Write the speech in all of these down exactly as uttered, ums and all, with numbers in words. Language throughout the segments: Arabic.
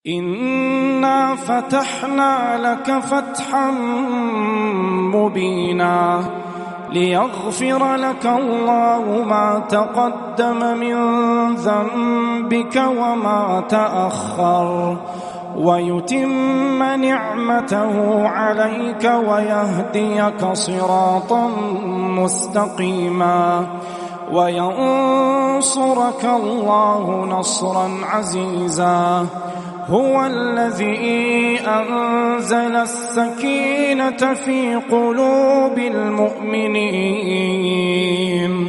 إنا فتحنا لك فتحا مبينا ليغفر لك الله ما تقدم من ذنبك وما تأخر ويتم نعمته عليك ويهديك صراطا مستقيما وينصرك الله نصرا عزيزا. هو الذي أنزل السكينة في قلوب المؤمنين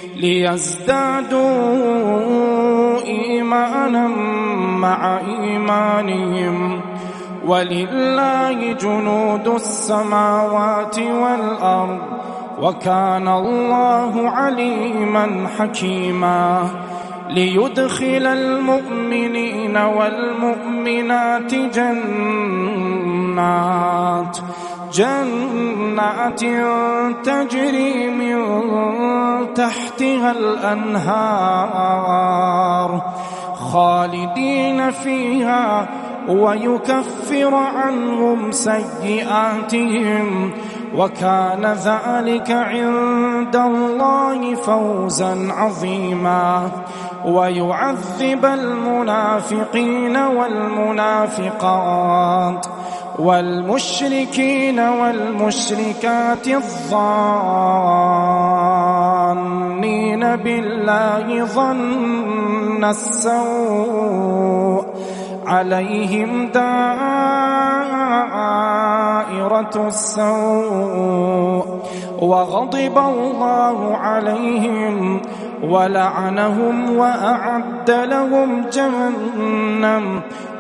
ليزدادوا إيمانا مع إيمانهم ولله جنود السماوات والأرض وكان الله عليما حكيما. ليدخل المؤمنين والمؤمنات جنات جنات تجري من تحتها الأنهار خالدين فيها ويكفر عنهم سيئاتهم وكان ذلك عند الله فوزا عظيما. ويعذب المنافقين والمنافقات والمشركين والمشركات الظانين بالله ظن السوء عليهم دائرة السوء وغضب الله عليهم ولعنهم وأعد لهم جهنم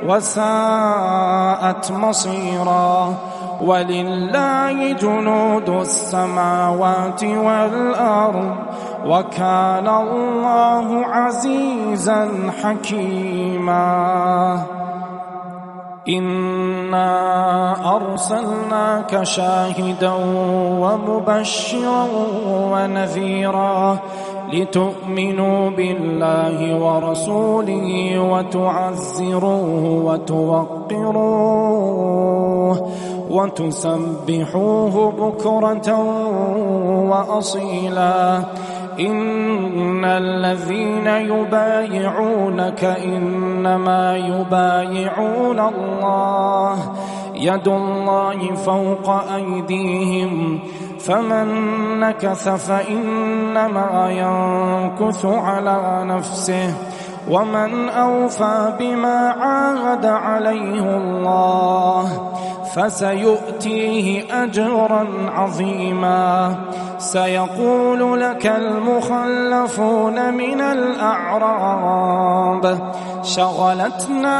وساءت مصيرا. ولله جنود السماوات والأرض وكان الله عزيزا حكيما. إنا أرسلناك شاهدا ومبشرا ونذيرا لتؤمنوا بالله ورسوله وتعزروه وتوقروه وتسبحوه بكرة وأصيلا. إن الذين يبايعونك إنما يبايعون الله يد الله فوق أيديهم فمن نكث فإنما ينكث على نفسه ومن أوفى بما عاهد عليه الله فسيؤتيه أجرا عظيما. سيقول لك المخلفون من الأعراب شغلتنا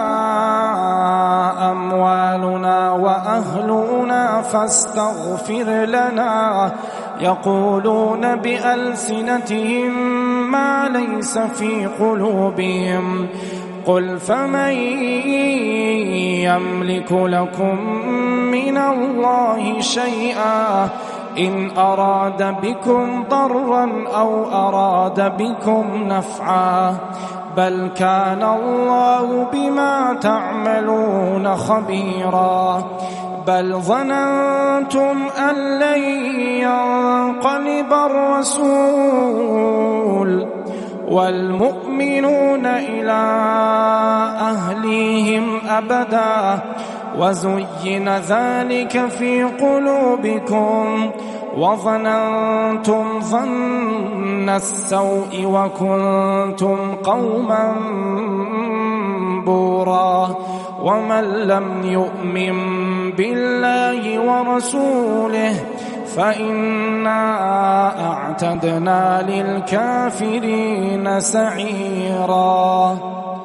أموالنا وأهلنا فاستغفر لنا يقولون بألسنتهم ما ليس في قلوبهم قل فمن يملك لكم من الله شيئا إن أراد بكم ضرا أو أراد بكم نفعا بل كان الله بما تعملون خبيرا. بل ظننتم أن لن ينقلب الرسول والمؤمنون إلى أهليهم أبدا وزين ذلك في قلوبكم وظننتم ظن السوء وكنتم قوما بورا. ومن لم يؤمن بالله ورسوله فإنا أعتدنا للكافرين سعيرا.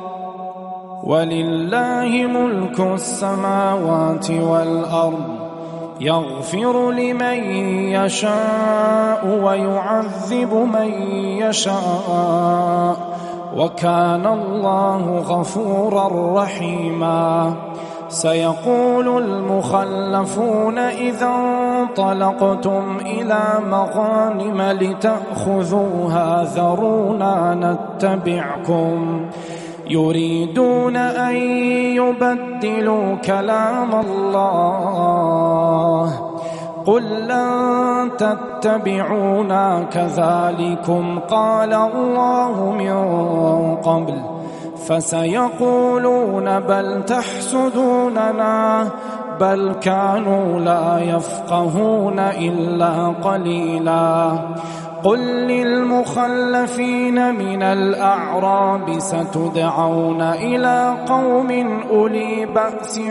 ولله ملك السماوات والأرض يغفر لمن يشاء ويعذب من يشاء وكان الله غفورا رحيما. سيقول المخلفون إذا انطلقتم إلى مغانم لتأخذوها ذرونا نتبعكم يريدون أن يبدلوا كلام الله قل لن تتبعونا كذلكم قال الله من قبل فسيقولون بل تحسدوننا بل كانوا لا يفقهون إلا قليلا قل للمخلفين من الأعراب ستدعون إلى قوم أولي بأس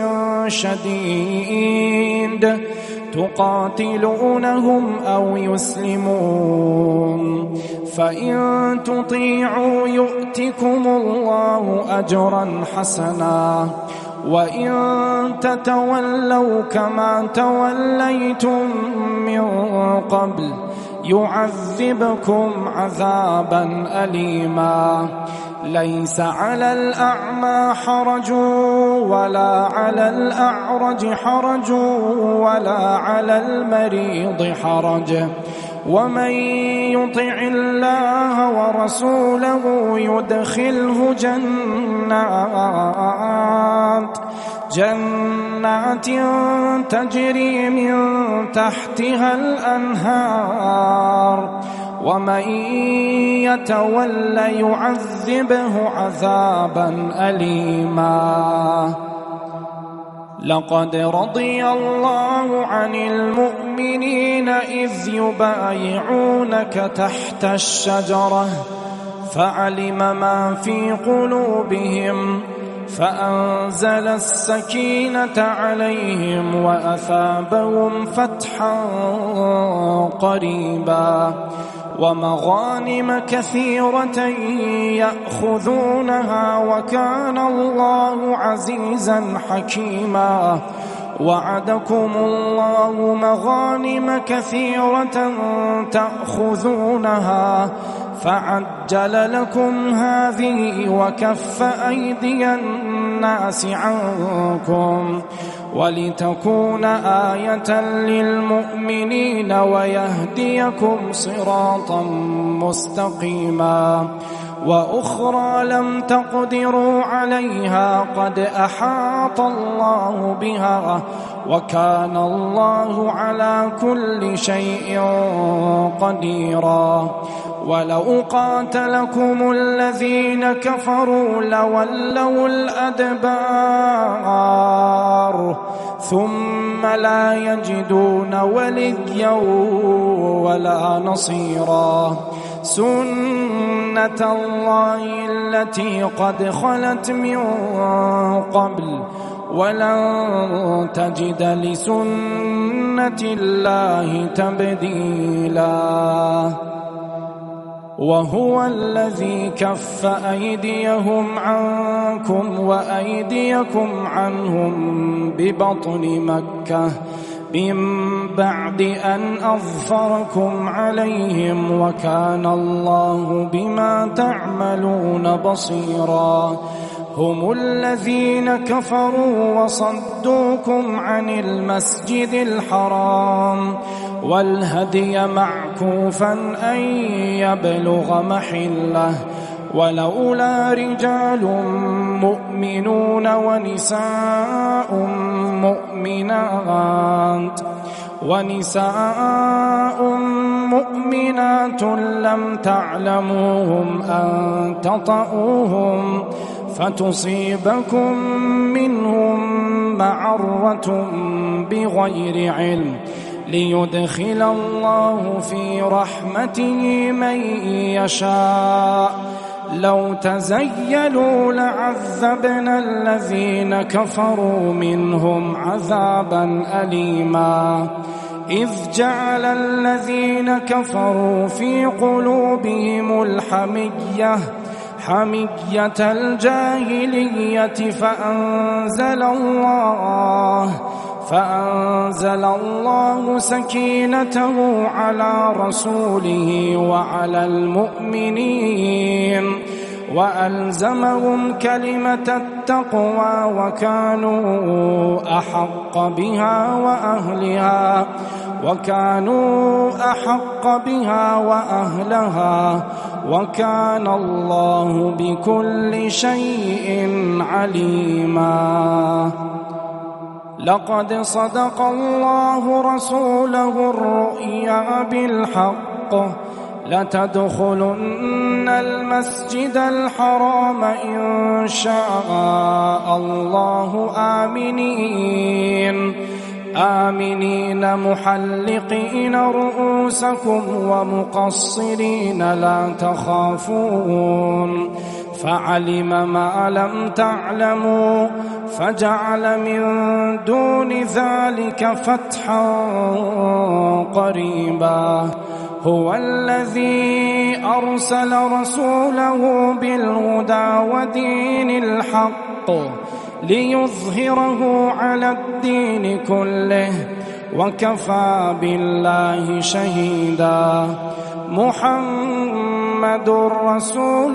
شديد تقاتلونهم أو يسلمون فإن تطيعوا يؤتكم الله أجرا حسنا وإن تتولوا كما توليتم من قبل يعذبكم عذابا أليما ليس على الأعمى حرج ولا على الأعرج حرج ولا على المريض حرج ومن يطع الله ورسوله يدخله جنات جنات تجري من تحتها الأنهار ومن يتول يعذبه عذابا أليما لقد رضي الله عن المؤمنين إذ يبايعونك تحت الشجرة فعلم ما في قلوبهم فأنزل السكينة عليهم وأثابهم فتحا قريبا ومغانم كثيرة يأخذونها وكان الله عزيزا حكيما وعدكم الله مغانم كثيرة تأخذونها فعجل لكم هذه وكف أيدي الناس عنكم ولتكون آية للمؤمنين ويهديكم صراطا مستقيما وأخرى لم تقدروا عليها قد أحاط الله بها وكان الله على كل شيء قديرا ولو قاتلكم الذين كفروا لولوا الأدبار ثم لا يجدون وليا ولا نصيرا سنة الله التي قد خلت من قبل ولن تجد لسنة الله تبديلا وهو الذي كف أيديهم عنكم وأيديكم عنهم ببطن مكة من بعد أن أظفركم عليهم وكان الله بما تعملون بصيرا هم الذين كفروا وصدوكم عن المسجد الحرام والهدي معكوفا أن يبلغ محله ولولا رجال مؤمنون ونساء مؤمنات ونساء مؤمنات لم تعلموهم أن تطؤوهم فتصيبكم منهم معرة بغير علم ليدخل الله في رحمته من يشاء لو تزيلوا لعذبنا الذين كفروا منهم عذابا أليما إذ جعل الذين كفروا في قلوبهم الحمية حمية الجاهلية فأنزل الله فأنزل الله سكينته على رسوله وعلى المؤمنين وألزمهم كلمة التقوى وكانوا أحق بها وأهلها وكانوا أحق بها وأهلها وكان الله بكل شيء عليما. لقد صدق الله رسوله الرؤيا بالحق لتدخلن المسجد الحرام إن شاء الله آمنين آمنين محلقين رؤوسكم ومقصرين لا تخافون فعلم ما لم تعلموا فجعل من دون ذلك فتحا قريبا. هو الذي أرسل رسوله بالهدى ودين الحق ليظهره على الدين كله وكفى بالله شهيدا. محمد رسول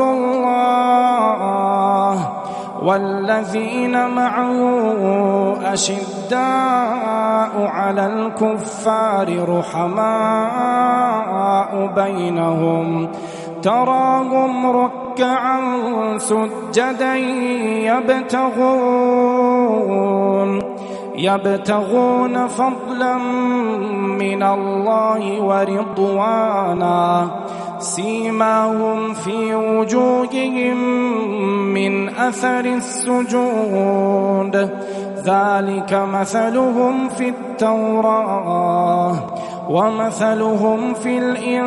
الله والذين معه أشداء على الكفار رحماء بينهم تراهم ركعا سجدا يبتغون يبتغون فضلا من الله ورضوانا سيماهم في وجوههم من أثر السجود ذلك مثلهم في التوراة ومثلهم في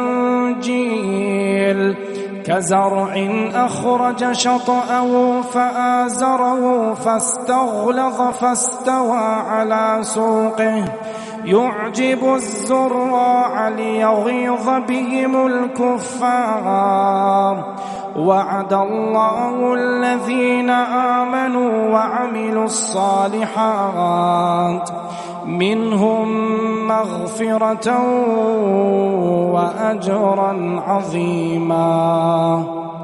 الإنجيل كزرع أخرج شطأه فآزره فاستغلظ فاستوى على سوقه يعجب الزراع ليغيظ بهم الكفار. وعد الله الذين آمنوا وعملوا الصالحات منهم مغفرة وأجرا عظيما.